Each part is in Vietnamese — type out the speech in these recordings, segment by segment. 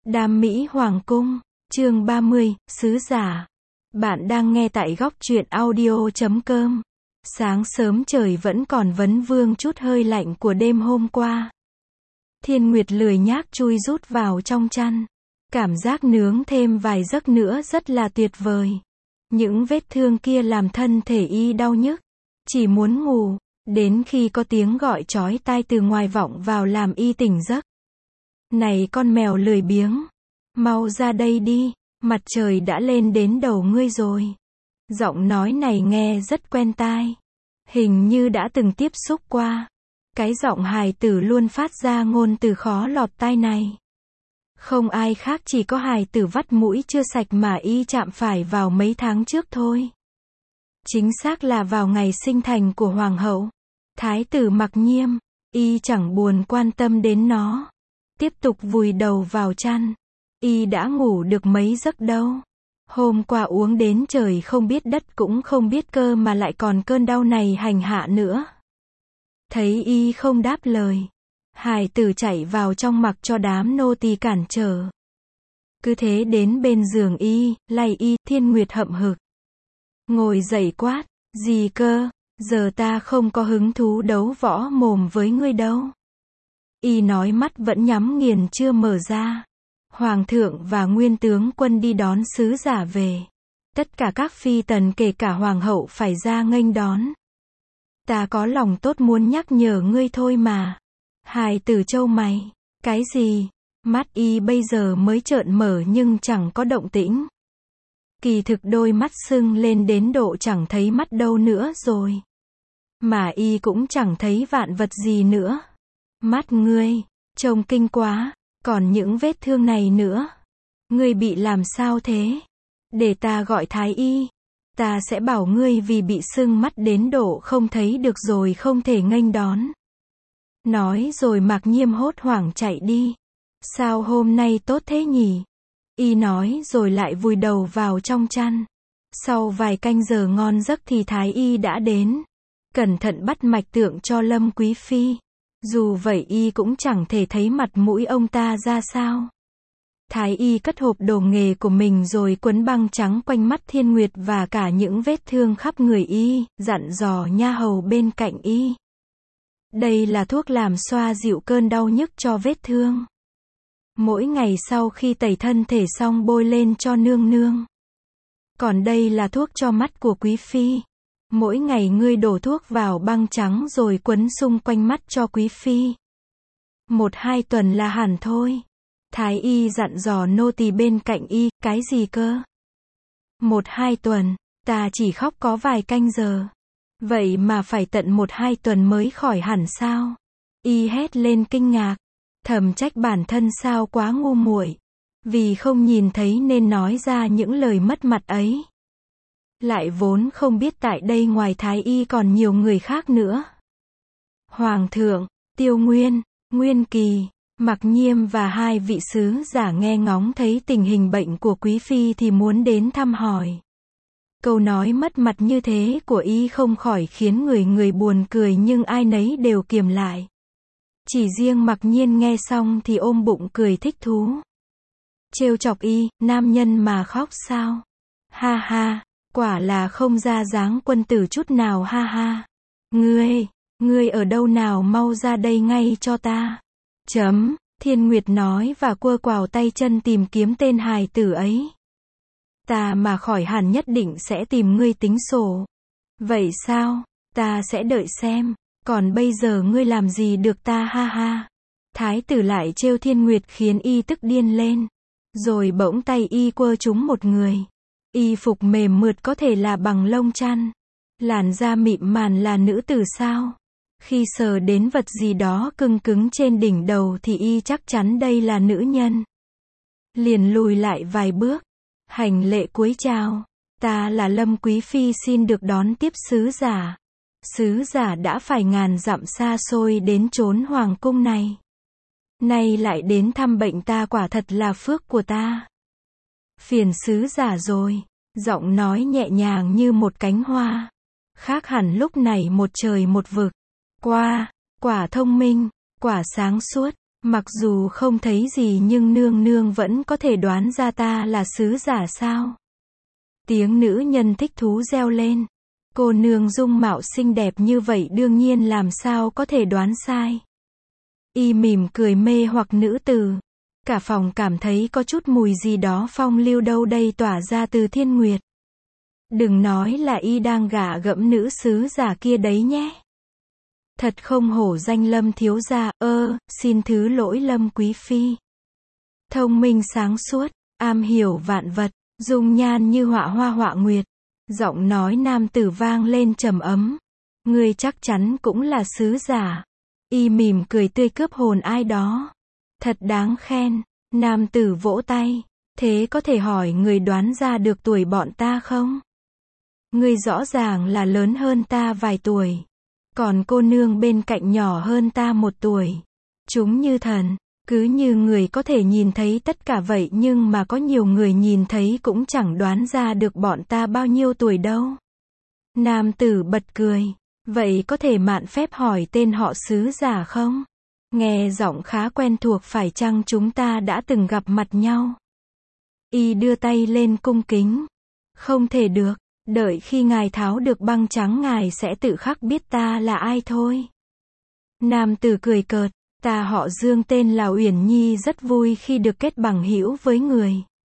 Đam Mỹ Hoàng cung, chương 30, sứ giả. Bạn đang nghe tại góc truyện audio.com. Sáng sớm trời vẫn còn vấn vương chút hơi lạnh của đêm hôm qua. Thiên Nguyệt lười nhác chui rút vào trong chăn. Cảm giác nướng thêm vài giấc nữa rất là tuyệt vời. Những vết thương kia làm thân thể y đau nhức. Chỉ muốn ngủ, đến khi có tiếng gọi chói tai từ ngoài vọng vào làm y tỉnh giấc. Này con mèo lười biếng, mau ra đây đi, mặt trời đã lên đến đầu ngươi rồi. Giọng nói này nghe rất quen tai. Hình như đã từng tiếp xúc qua. Cái giọng hài tử luôn phát ra ngôn từ khó lọt tai này. Không ai khác, chỉ có hài tử vắt mũi chưa sạch mà y chạm phải vào mấy tháng trước thôi. Chính xác là vào ngày sinh thành của hoàng hậu. Thái tử Mặc Nhiêm, y chẳng buồn quan tâm đến nó. Tiếp tục vùi đầu vào chăn. Y đã ngủ được mấy giấc đâu. Hôm qua uống đến trời không biết đất cũng không biết cơ mà lại còn cơn đau này hành hạ nữa. Thấy y không đáp lời, hài tử chạy vào trong mặc cho đám nô tỳ cản trở. Cứ thế đến bên giường y, lay y. Thiên Nguyệt hậm hực ngồi dậy quát, gì cơ, giờ ta không có hứng thú đấu võ mồm với ngươi đâu. Y nói mắt vẫn nhắm nghiền chưa mở ra. Hoàng thượng và nguyên tướng quân đi đón sứ giả về. Tất cả các phi tần kể cả hoàng hậu phải ra nghênh đón. Ta có lòng tốt muốn nhắc nhở ngươi thôi mà. Hài tử trâu mày, cái gì? Mắt y bây giờ mới trợn mở nhưng chẳng có động tĩnh. Kỳ thực đôi mắt sưng lên đến độ chẳng thấy mắt đâu nữa rồi. Mà y cũng chẳng thấy vạn vật gì nữa. Mắt ngươi, trông kinh quá, còn những vết thương này nữa. Ngươi bị làm sao thế? Để ta gọi thái y. Ta sẽ bảo ngươi vì bị sưng mắt đến độ không thấy được rồi không thể nghênh đón. Nói rồi Mặc Nhiêm hốt hoảng chạy đi. Sao hôm nay tốt thế nhỉ? Y nói rồi lại vùi đầu vào trong chăn. Sau vài canh giờ ngon giấc thì thái y đã đến. Cẩn thận bắt mạch tượng cho Lâm Quý Phi. Dù vậy y cũng chẳng thể thấy mặt mũi ông ta ra sao. Thái y cất hộp đồ nghề của mình rồi quấn băng trắng quanh mắt Thiên Nguyệt và cả những vết thương khắp người y, dặn dò nha hầu bên cạnh y. Đây là thuốc làm xoa dịu cơn đau nhức cho vết thương. Mỗi ngày sau khi tẩy thân thể xong bôi lên cho nương nương. Còn đây là thuốc cho mắt của Quý Phi. Mỗi ngày ngươi đổ thuốc vào băng trắng rồi quấn xung quanh mắt cho Quý Phi. 1-2 tuần là hẳn thôi. Thái y dặn dò nô tỳ bên cạnh y, cái gì cơ? 1-2 tuần, ta chỉ khóc có vài canh giờ. Vậy mà phải tận 1-2 tuần mới khỏi hẳn sao? Y hét lên kinh ngạc. Thầm trách bản thân sao quá ngu muội. Vì không nhìn thấy nên nói ra những lời mất mặt ấy. Lại vốn không biết tại đây ngoài thái y còn nhiều người khác nữa. Hoàng thượng, Tiêu Nguyên, Nguyên Kỳ, Mặc Nhiêm và hai vị sứ giả nghe ngóng thấy tình hình bệnh của Quý Phi thì muốn đến thăm hỏi. Câu nói mất mặt như thế của y không khỏi khiến người buồn cười nhưng ai nấy đều kiềm lại. Chỉ riêng Mặc Nhiên nghe xong thì ôm bụng cười thích thú. Trêu chọc y, nam nhân mà khóc sao? Ha ha, quả là không ra dáng quân tử chút nào ha ha. Ngươi ở đâu nào, mau ra đây ngay cho ta. Thiên Nguyệt nói và quơ quào tay chân tìm kiếm tên hài tử ấy. Ta mà khỏi hẳn nhất định sẽ tìm ngươi tính sổ. Vậy sao? Ta sẽ đợi xem. Còn bây giờ ngươi làm gì được ta ha ha. Thái tử lại trêu Thiên Nguyệt khiến y tức điên lên. Rồi bỗng tay y quơ trúng một người. Y phục mềm mượt có thể là bằng lông chăn. Làn da mịn màng là nữ tử sao? Khi sờ đến vật gì đó cứng cứng trên đỉnh đầu thì y chắc chắn đây là nữ nhân. Liền lùi lại vài bước. Hành lễ cúi chào. Ta là Lâm Quý Phi xin được đón tiếp sứ giả. Sứ giả đã phải ngàn dặm xa xôi đến chốn hoàng cung này. Nay lại đến thăm bệnh ta, quả thật là phước của ta. Phiền sứ giả rồi. Giọng nói nhẹ nhàng như một cánh hoa. Khác hẳn lúc này một trời một vực. Quả thông minh, quả sáng suốt. Mặc dù không thấy gì nhưng nương nương vẫn có thể đoán ra ta là sứ giả sao? Tiếng nữ nhân thích thú reo lên. Cô nương dung mạo xinh đẹp như vậy đương nhiên làm sao có thể đoán sai. Y mỉm cười mê hoặc nữ tử. Cả phòng cảm thấy có chút mùi gì đó phong lưu đâu đây tỏa ra từ Thiên Nguyệt. Đừng nói là y đang gạ gẫm nữ sứ giả kia đấy nhé. Thật không hổ danh Lâm thiếu gia, xin thứ lỗi Lâm quý phi. Thông minh sáng suốt, am hiểu vạn vật, dung nhan như họa hoa họa nguyệt. Giọng nói nam tử vang lên trầm ấm. Ngươi chắc chắn cũng là sứ giả. Y mỉm cười tươi cướp hồn ai đó. Thật đáng khen. Nam tử vỗ tay. Thế có thể hỏi người đoán ra được tuổi bọn ta không? Ngươi rõ ràng là lớn hơn ta vài tuổi. Còn cô nương bên cạnh nhỏ hơn ta 1 tuổi. Chúng như thần. Cứ như người có thể nhìn thấy tất cả vậy nhưng mà có nhiều người nhìn thấy cũng chẳng đoán ra được bọn ta bao nhiêu tuổi đâu. Nam tử bật cười. Vậy có thể mạn phép hỏi tên họ sứ giả không? Nghe giọng khá quen thuộc phải chăng chúng ta đã từng gặp mặt nhau? Y đưa tay lên cung kính. Không thể được, đợi khi ngài tháo được băng trắng ngài sẽ tự khắc biết ta là ai thôi. Nam tử cười cợt. Ta họ Dương tên là Uyển Nhi rất vui khi được kết bằng hữu với người.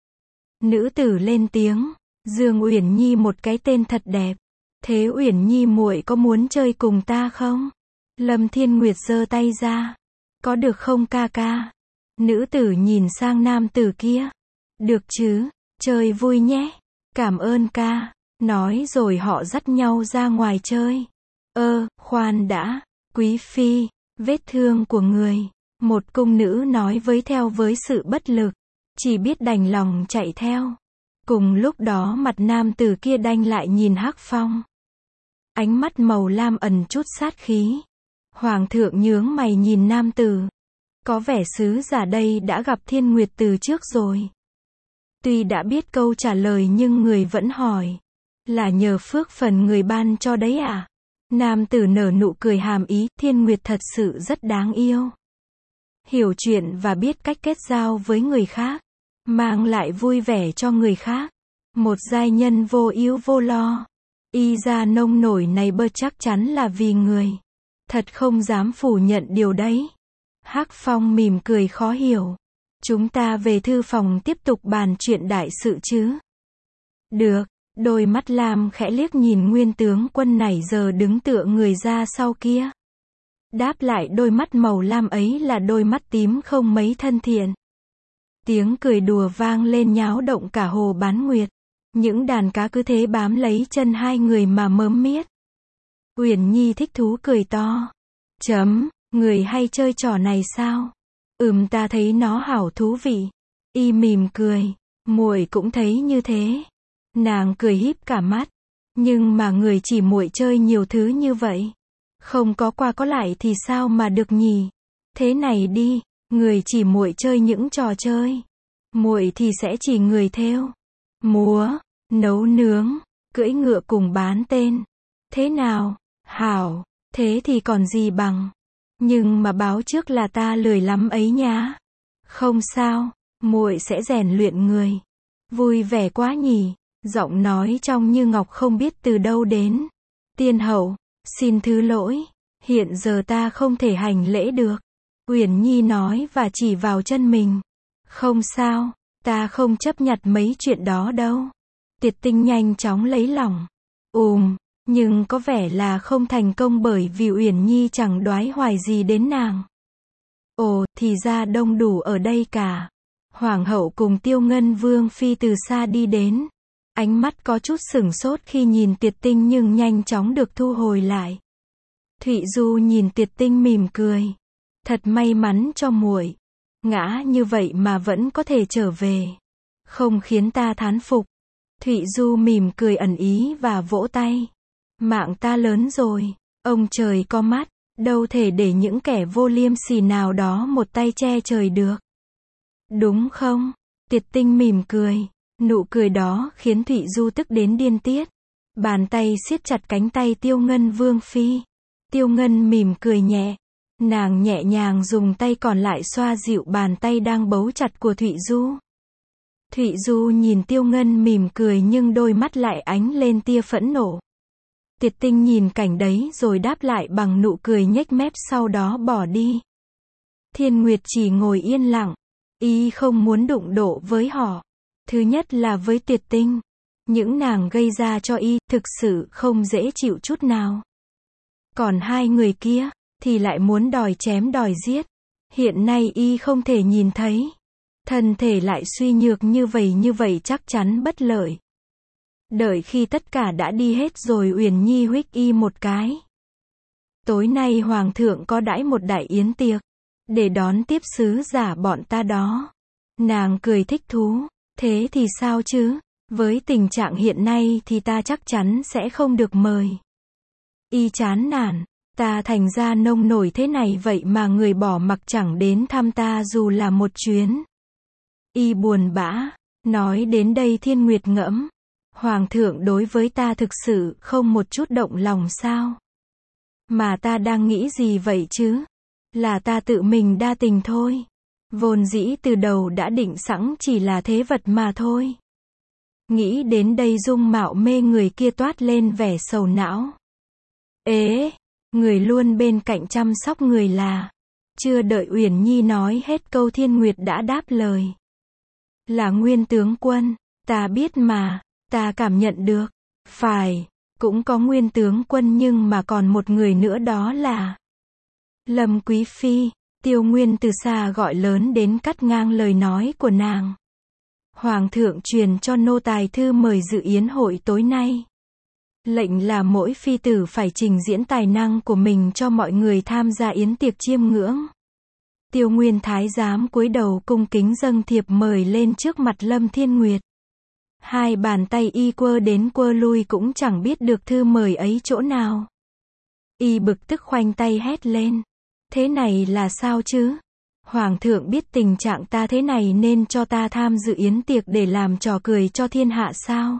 Nữ tử lên tiếng. Dương Uyển Nhi một cái tên thật đẹp. Thế Uyển Nhi muội có muốn chơi cùng ta không? Lâm Thiên Nguyệt giơ tay ra. Có được không ca ca? Nữ tử nhìn sang nam tử kia. Được chứ, chơi vui nhé. Cảm ơn ca. Nói rồi họ dắt nhau ra ngoài chơi. Khoan đã, quý phi. Vết thương của người. Một cung nữ nói theo với sự bất lực. Chỉ biết đành lòng chạy theo. Cùng lúc đó mặt nam tử kia đanh lại nhìn Hắc Phong. Ánh mắt màu lam ẩn chút sát khí. Hoàng thượng nhướng mày nhìn nam tử. Có vẻ sứ giả đây đã gặp Thiên Nguyệt từ trước rồi. Tuy đã biết câu trả lời nhưng người vẫn hỏi. Là nhờ phước phần người ban cho đấy à? Nam tử nở nụ cười hàm ý, Thiên Nguyệt thật sự rất đáng yêu. Hiểu chuyện và biết cách kết giao với người khác. Mang lại vui vẻ cho người khác. Một giai nhân vô ưu vô lo. Y ra nông nổi này chắc chắn là vì người. Thật không dám phủ nhận điều đấy. Hắc Phong mỉm cười khó hiểu. Chúng ta về thư phòng tiếp tục bàn chuyện đại sự chứ? Được. Đôi mắt lam khẽ liếc nhìn nguyên tướng quân nãy giờ đứng tựa người ra sau kia. Đáp lại đôi mắt màu lam ấy là đôi mắt tím không mấy thân thiện. Tiếng cười đùa vang lên nháo động cả hồ Bán Nguyệt. Những đàn cá cứ thế bám lấy chân hai người mà mớm miết. Uyển Nhi thích thú cười to. Người hay chơi trò này sao? Ta thấy nó hảo thú vị. Y mỉm cười. Muội cũng thấy như thế. Nàng cười híp cả mắt. Nhưng mà người chỉ muội chơi nhiều thứ như vậy. Không có qua có lại thì sao mà được nhỉ? Thế này đi, người chỉ muội chơi những trò chơi. Muội thì sẽ chỉ người thêu, múa, nấu nướng, cưỡi ngựa cùng bán tên. Thế nào? Hảo, thế thì còn gì bằng. Nhưng mà báo trước là ta lười lắm ấy nhá. Không sao, muội sẽ rèn luyện người. Vui vẻ quá nhỉ. Giọng nói trong như ngọc không biết từ đâu đến. Tiên hậu, xin thứ lỗi. Hiện giờ ta không thể hành lễ được. Uyển Nhi nói và chỉ vào chân mình. Không sao, ta không chấp nhặt mấy chuyện đó đâu. Tiệt Tinh nhanh chóng lấy lòng. Nhưng có vẻ là không thành công bởi vì Uyển Nhi chẳng đoái hoài gì đến nàng. Ồ, thì ra đông đủ ở đây cả. Hoàng hậu cùng Tiêu Ngân Vương phi từ xa đi đến. Ánh mắt có chút sửng sốt khi nhìn Tiệt Tinh nhưng nhanh chóng được thu hồi lại. Thụy Du nhìn Tiệt Tinh mỉm cười. Thật may mắn cho muội. Ngã như vậy mà vẫn có thể trở về. Không khiến ta thán phục. Thụy Du mỉm cười ẩn ý và vỗ tay. Mạng ta lớn rồi. Ông trời có mắt. Đâu thể để những kẻ vô liêm sỉ nào đó một tay che trời được. Đúng không? Tiệt Tinh mỉm cười. Nụ cười đó khiến Thụy Du tức đến điên tiết. Bàn tay siết chặt cánh tay Tiêu Ngân Vương phi. Tiêu Ngân mỉm cười nhẹ. Nàng nhẹ nhàng dùng tay còn lại xoa dịu bàn tay đang bấu chặt của Thụy Du. Thụy Du nhìn Tiêu Ngân mỉm cười nhưng đôi mắt lại ánh lên tia phẫn nộ. Tiệt Tinh nhìn cảnh đấy rồi đáp lại bằng nụ cười nhếch mép sau đó bỏ đi. Thiên Nguyệt chỉ ngồi yên lặng. Y không muốn đụng độ với họ. Thứ nhất là với Tiệt Tinh. Những nàng gây ra cho Y thực sự không dễ chịu chút nào. Còn hai người kia thì lại muốn đòi chém đòi giết. Hiện nay Y không thể nhìn thấy. Thân thể lại suy nhược như vậy chắc chắn bất lợi. Đợi khi tất cả đã đi hết rồi Uyển Nhi huých Y một cái. Tối nay Hoàng thượng có đãi một đại yến tiệc. Để đón tiếp sứ giả bọn ta đó. Nàng cười thích thú. Thế thì sao chứ? Với tình trạng hiện nay thì ta chắc chắn sẽ không được mời. Y chán nản. Ta thành ra nông nổi thế này vậy mà người bỏ mặc chẳng đến thăm ta dù là một chuyến. Y buồn bã. Nói đến đây Thiên Nguyệt ngẫm. Hoàng thượng đối với ta thực sự không một chút động lòng sao? Mà ta đang nghĩ gì vậy chứ? Là ta tự mình đa tình thôi. Vốn dĩ từ đầu đã định sẵn chỉ là thế vật mà thôi. Nghĩ đến đây dung mạo mê người kia toát lên vẻ sầu não. Ế, người luôn bên cạnh chăm sóc người là. Chưa đợi Uyển Nhi nói hết câu Thiên Nguyệt đã đáp lời. Là Nguyên tướng quân, ta biết mà, ta cảm nhận được. Phải, cũng có Nguyên tướng quân nhưng mà còn một người nữa đó là Lâm Quý Phi. Tiêu Nguyên từ xa gọi lớn đến cắt ngang lời nói của nàng. Hoàng thượng truyền cho nô tài thư mời dự yến hội tối nay. Lệnh là mỗi phi tử phải trình diễn tài năng của mình cho mọi người tham gia yến tiệc chiêm ngưỡng. Tiêu Nguyên thái giám cúi đầu cung kính dâng thiệp mời lên trước mặt Lâm Thiên Nguyệt. Hai bàn tay Y quơ đến quơ lui cũng chẳng biết được thư mời ấy chỗ nào. Y bực tức khoanh tay hét lên. Thế này là sao chứ? Hoàng thượng biết tình trạng ta thế này nên cho ta tham dự yến tiệc để làm trò cười cho thiên hạ sao?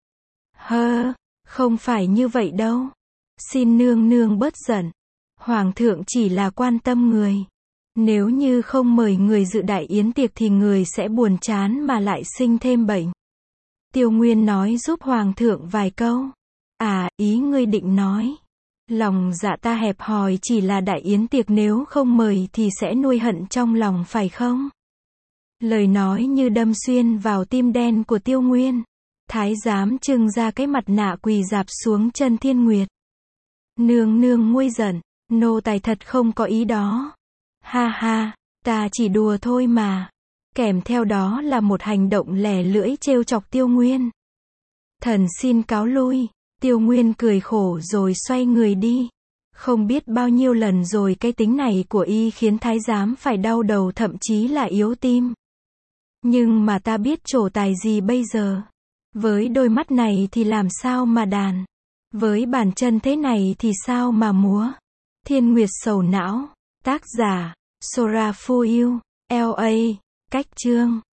Không phải như vậy đâu. Xin nương nương bớt giận. Hoàng thượng chỉ là quan tâm người. Nếu như không mời người dự đại yến tiệc thì người sẽ buồn chán mà lại sinh thêm bệnh. Tiêu Nguyên nói giúp Hoàng thượng vài câu. À, ý ngươi định nói. Lòng dạ ta hẹp hòi chỉ là đại yến tiệc nếu không mời thì sẽ nuôi hận trong lòng phải không? Lời nói như đâm xuyên vào tim đen của Tiêu Nguyên. Thái giám trưng ra cái mặt nạ quỳ rạp xuống chân Thiên Nguyệt. Nương nương nguôi giận, nô tài thật không có ý đó. Ha ha, ta chỉ đùa thôi mà. Kèm theo đó là một hành động lẻ lưỡi trêu chọc Tiêu Nguyên. Thần xin cáo lui. Tiêu Nguyên cười khổ rồi xoay người đi. Không biết bao nhiêu lần rồi cái tính này của Y khiến thái giám phải đau đầu thậm chí là yếu tim. Nhưng mà ta biết trổ tài gì bây giờ? Với đôi mắt này thì làm sao mà đàn? Với bàn chân thế này thì sao mà múa? Thiên Nguyệt sầu não. Tác giả Sora Phu Yêu, LA. Cách chương